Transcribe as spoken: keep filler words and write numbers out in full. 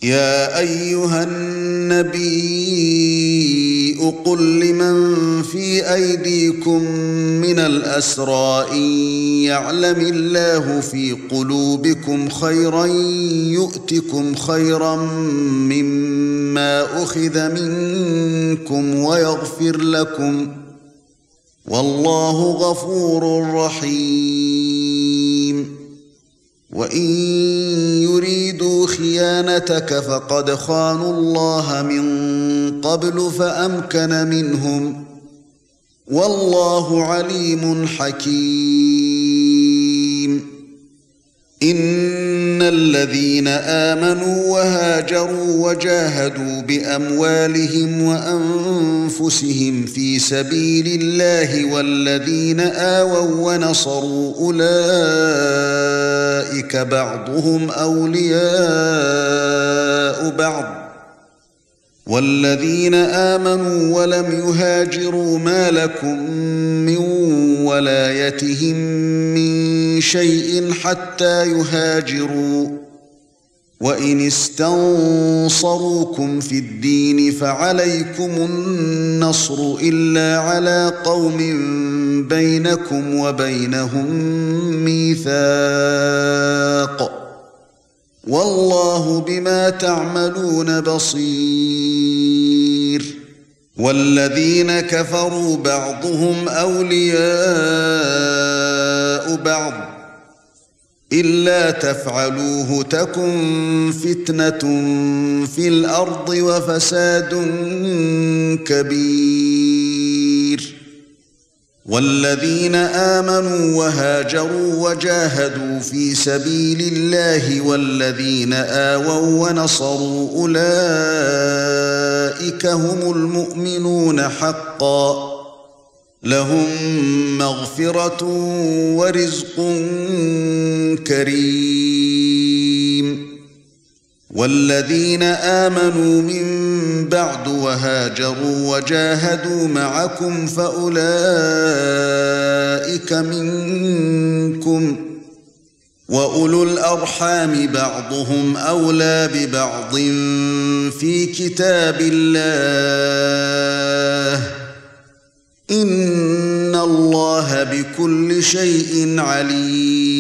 يا ايها النبي قل لمن في ايديكم من الاسرى إن يعلم الله في قلوبكم خيرا يؤتكم خيرا مما اخذ منكم ويغفر لكم والله غفور رحيم. وإن يريدوا خيانتك فقد خانوا الله من قبل فأمكن منهم والله عليم حكيم. إن الذين آمنوا وهاجروا وجاهدوا بأموالهم وأنفسهم في سبيل الله والذين آووا ونصروا أولئك بعضهم أولياء بعض والذين آمنوا ولم يهاجروا ما لكم من ولايتهم من شيء حتى يهاجروا وإن استنصروكم في الدين فعليكم النصر إلا على قوم بينكم وبينهم ميثاق والله بما تعملون بصير. والذين كفروا بعضهم أولياء بعض إلا تفعلوه تكن فتنة في الأرض وفساد كبير. والذين آمنوا وهاجروا وجاهدوا في سبيل الله والذين آووا ونصروا أولئك هم المؤمنون حقا لهم مغفرة ورزق كريم. والذين آمنوا من بعد وهاجروا وجاهدوا معكم فأولئك منكم وأولو الأرحام بعضهم أولى ببعض في كتاب الله إن الله بكل شيء عليم.